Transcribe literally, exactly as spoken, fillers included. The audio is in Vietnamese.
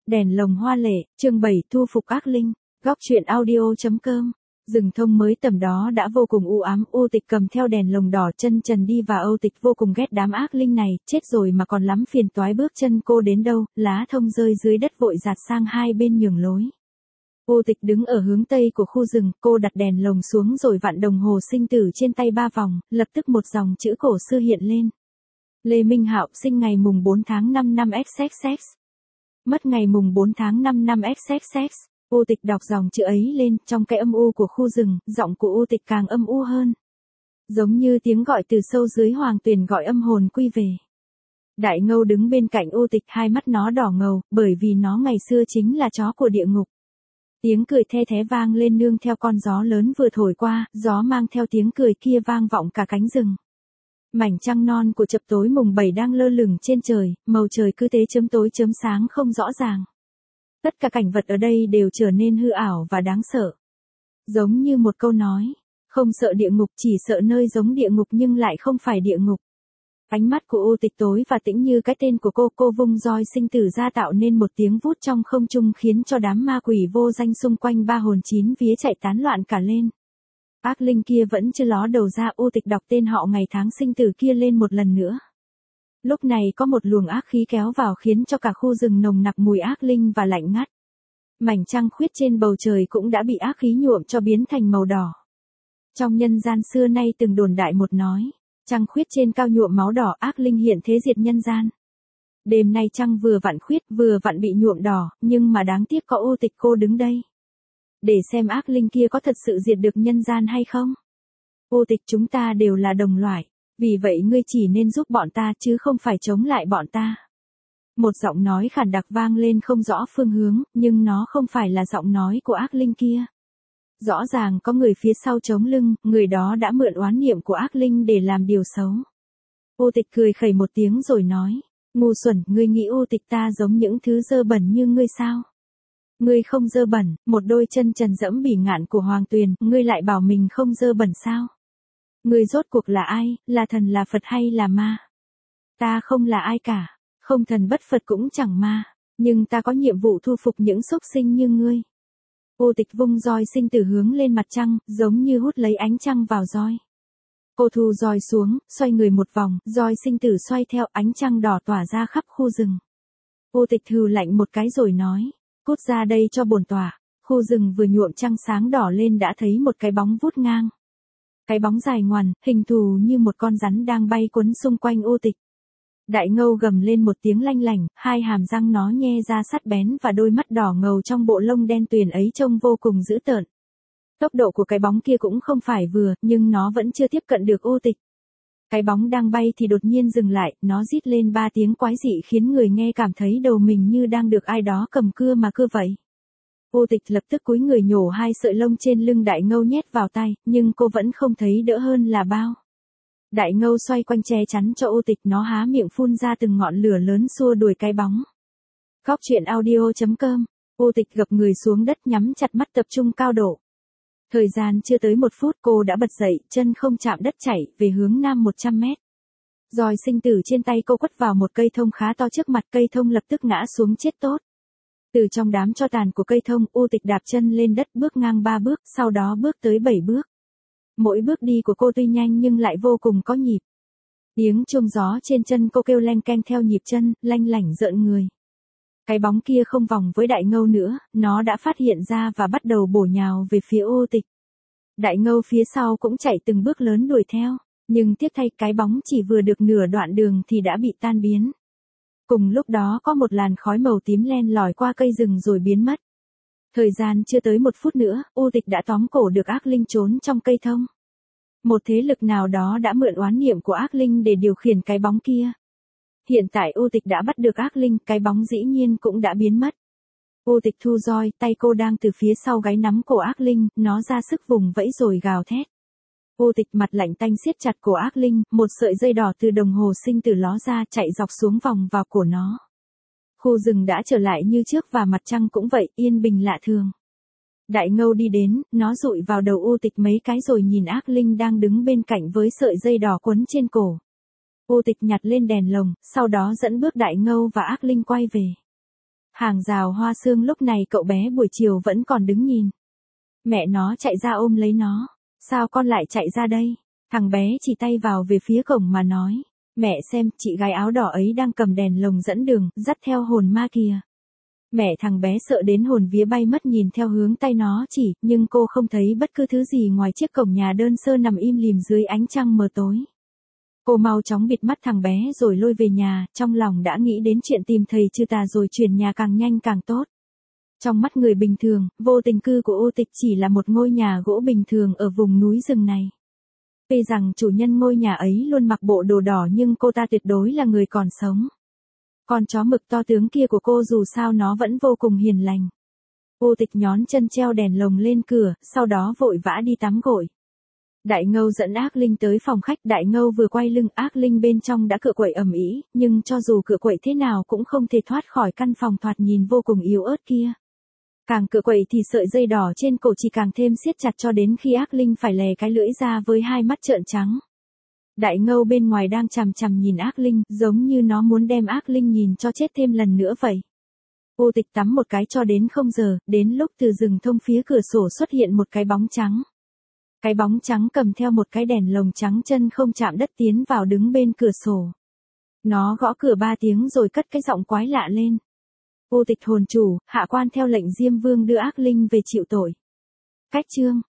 Đèn lồng hoa lệ, chương bảy thu phục ác linh, góc truyện audio.com. Rừng thông mới tầm đó đã vô cùng u ám, U Tịch cầm theo đèn lồng đỏ chân trần đi và Âu Tịch vô cùng ghét đám ác linh này, chết rồi mà còn lắm phiền toái, bước chân cô đến đâu, lá thông rơi dưới đất vội giạt sang hai bên nhường lối. U Tịch đứng ở hướng tây của khu rừng, cô đặt đèn lồng xuống rồi vặn đồng hồ sinh tử trên tay ba vòng, lập tức một dòng chữ cổ xưa hiện lên. Lê Minh Hạo sinh ngày mùng bốn tháng năm năm xx xx. Mất ngày mùng bốn tháng năm năm xx xx. U Tịch đọc dòng chữ ấy lên, trong cái âm u của khu rừng, giọng của U Tịch càng âm u hơn. Giống như tiếng gọi từ sâu dưới hoàng tuyền gọi âm hồn quy về. Đại Ngâu đứng bên cạnh U Tịch, hai mắt nó đỏ ngầu, bởi vì nó ngày xưa chính là chó của địa ngục. Tiếng cười the thé vang lên nương theo con gió lớn vừa thổi qua, gió mang theo tiếng cười kia vang vọng cả cánh rừng. Mảnh trăng non của chập tối mùng bảy đang lơ lửng trên trời, màu trời cứ thế chấm tối chấm sáng không rõ ràng. Tất cả cảnh vật ở đây đều trở nên hư ảo và đáng sợ. Giống như một câu nói, không sợ địa ngục, chỉ sợ nơi giống địa ngục nhưng lại không phải địa ngục. Ánh mắt của U Tịch tối và tĩnh như cái tên của cô, cô vung roi sinh tử ra tạo nên một tiếng vút trong không trung khiến cho đám ma quỷ vô danh xung quanh ba hồn chín vía chạy tán loạn cả lên. Ác linh kia vẫn chưa ló đầu ra, U Tịch đọc tên họ ngày tháng sinh tử kia lên một lần nữa. Lúc này có một luồng ác khí kéo vào khiến cho cả khu rừng nồng nặc mùi ác linh và lạnh ngắt. Mảnh trăng khuyết trên bầu trời cũng đã bị ác khí nhuộm cho biến thành màu đỏ. Trong nhân gian xưa nay từng đồn đại một nói, trăng khuyết trên cao nhuộm máu đỏ, ác linh hiện thế diệt nhân gian. Đêm nay trăng vừa vặn khuyết vừa vặn bị nhuộm đỏ, nhưng mà đáng tiếc có U Tịch cô đứng đây. Để xem ác linh kia có thật sự diệt được nhân gian hay không. U Tịch, chúng ta đều là đồng loại, vì vậy ngươi chỉ nên giúp bọn ta chứ không phải chống lại bọn ta. Một giọng nói khản đặc vang lên không rõ phương hướng, nhưng nó không phải là giọng nói của ác linh kia. Rõ ràng có người phía sau chống lưng, người đó đã mượn oán niệm của ác linh để làm điều xấu. U Tịch cười khẩy một tiếng rồi nói, ngu xuẩn, ngươi nghĩ U Tịch ta giống những thứ dơ bẩn như ngươi sao? Ngươi không dơ bẩn, một đôi chân trần dẫm bỉ ngạn của hoàng tuyền, ngươi lại bảo mình không dơ bẩn sao? Ngươi rốt cuộc là ai, là thần là Phật hay là ma? Ta không là ai cả, không thần bất Phật cũng chẳng ma, nhưng ta có nhiệm vụ thu phục những súc sinh như ngươi. U Tịch vung roi sinh tử hướng lên mặt trăng, giống như hút lấy ánh trăng vào roi. Cô thu roi xuống, xoay người một vòng, roi sinh tử xoay theo, ánh trăng đỏ tỏa ra khắp khu rừng. U Tịch hừ lạnh một cái rồi nói, cút ra đây cho bổn tọa. Khu rừng vừa nhuộm trăng sáng đỏ lên đã thấy một cái bóng vút ngang. Cái bóng dài ngoằn, hình thù như một con rắn đang bay quấn xung quanh U Tịch. Đại Ngâu gầm lên một tiếng lanh lảnh, hai hàm răng nó nhe ra sắc bén và đôi mắt đỏ ngầu trong bộ lông đen tuyền ấy trông vô cùng dữ tợn. Tốc độ của cái bóng kia cũng không phải vừa, nhưng nó vẫn chưa tiếp cận được U Tịch. Cái bóng đang bay thì đột nhiên dừng lại, nó rít lên ba tiếng quái dị khiến người nghe cảm thấy đầu mình như đang được ai đó cầm cưa mà cưa vậy. U Tịch lập tức cúi người nhổ hai sợi lông trên lưng Đại Ngâu nhét vào tay, nhưng cô vẫn không thấy đỡ hơn là bao. Đại Ngâu xoay quanh che chắn cho U Tịch, nó há miệng phun ra từng ngọn lửa lớn xua đuổi cái bóng. Góc truyện audio.com. U Tịch gập người xuống đất nhắm chặt mắt tập trung cao độ. Thời gian chưa tới một phút cô đã bật dậy, chân không chạm đất chạy về hướng nam một trăm mét. Roi sinh tử trên tay cô quất vào một cây thông khá to trước mặt, cây thông lập tức ngã xuống chết tốt. Từ trong đám tro tàn của cây thông, U Tịch đạp chân lên đất bước ngang ba bước, sau đó bước tới bảy bước. Mỗi bước đi của cô tuy nhanh nhưng lại vô cùng có nhịp. Tiếng chuông gió trên chân cô kêu leng keng theo nhịp chân, lanh lảnh rợn người. Cái bóng kia không vòng với Đại Ngâu nữa, nó đã phát hiện ra và bắt đầu bổ nhào về phía U Tịch. Đại Ngâu phía sau cũng chạy từng bước lớn đuổi theo, nhưng tiếc thay cái bóng chỉ vừa được nửa đoạn đường thì đã bị tan biến. Cùng lúc đó có một làn khói màu tím len lỏi qua cây rừng rồi biến mất. Thời gian chưa tới một phút nữa, U Tịch đã tóm cổ được ác linh trốn trong cây thông. Một thế lực nào đó đã mượn oán niệm của ác linh để điều khiển cái bóng kia. Hiện tại U Tịch đã bắt được ác linh, cái bóng dĩ nhiên cũng đã biến mất. U Tịch thu roi, tay cô đang từ phía sau gáy nắm cổ ác linh, nó ra sức vùng vẫy rồi gào thét. U Tịch mặt lạnh tanh siết chặt cổ ác linh, một sợi dây đỏ từ đồng hồ sinh tử ló ra chạy dọc xuống vòng vào cổ nó. Khu rừng đã trở lại như trước và mặt trăng cũng vậy, yên bình lạ thường. Đại Ngâu đi đến, nó dụi vào đầu U Tịch mấy cái rồi nhìn ác linh đang đứng bên cạnh với sợi dây đỏ quấn trên cổ. U Tịch nhặt lên đèn lồng, sau đó dẫn bước Đại Ngâu và ác linh quay về. Hàng rào hoa sương lúc này cậu bé buổi chiều vẫn còn đứng nhìn. Mẹ nó chạy ra ôm lấy nó. Sao con lại chạy ra đây? Thằng bé chỉ tay vào về phía cổng mà nói. Mẹ xem, chị gái áo đỏ ấy đang cầm đèn lồng dẫn đường, dắt theo hồn ma kìa. Mẹ thằng bé sợ đến hồn vía bay mất nhìn theo hướng tay nó chỉ, nhưng cô không thấy bất cứ thứ gì ngoài chiếc cổng nhà đơn sơ nằm im lìm dưới ánh trăng mờ tối. Cô mau chóng bịt mắt thằng bé rồi lôi về nhà, trong lòng đã nghĩ đến chuyện tìm thầy trừ tà rồi chuyển nhà càng nhanh càng tốt. Trong mắt người bình thường, vô tình cư của Ô Tịch chỉ là một ngôi nhà gỗ bình thường ở vùng núi rừng này. Tuy rằng chủ nhân ngôi nhà ấy luôn mặc bộ đồ đỏ nhưng cô ta tuyệt đối là người còn sống. Con chó mực to tướng kia của cô dù sao nó vẫn vô cùng hiền lành. Ô Tịch nhón chân treo đèn lồng lên cửa, sau đó vội vã đi tắm gội. Đại Ngâu dẫn Ác Linh tới phòng khách, Đại Ngâu vừa quay lưng, Ác Linh bên trong đã cựa quậy ầm ĩ, nhưng cho dù cựa quậy thế nào cũng không thể thoát khỏi căn phòng thoạt nhìn vô cùng yếu ớt kia. Càng cựa quậy thì sợi dây đỏ trên cổ chỉ càng thêm siết chặt cho đến khi Ác Linh phải lè cái lưỡi ra với hai mắt trợn trắng. Đại Ngâu bên ngoài đang chằm chằm nhìn Ác Linh, giống như nó muốn đem Ác Linh nhìn cho chết thêm lần nữa vậy. Ô Tịch tắm một cái cho đến không giờ, đến lúc từ rừng thông phía cửa sổ xuất hiện một cái bóng trắng. Cái bóng trắng cầm theo một cái đèn lồng trắng chân không chạm đất tiến vào đứng bên cửa sổ. Nó gõ cửa ba tiếng rồi cất cái giọng quái lạ lên. Ô Tịch hồn chủ, hạ quan theo lệnh Diêm Vương đưa Ác Linh về chịu tội. Cách chương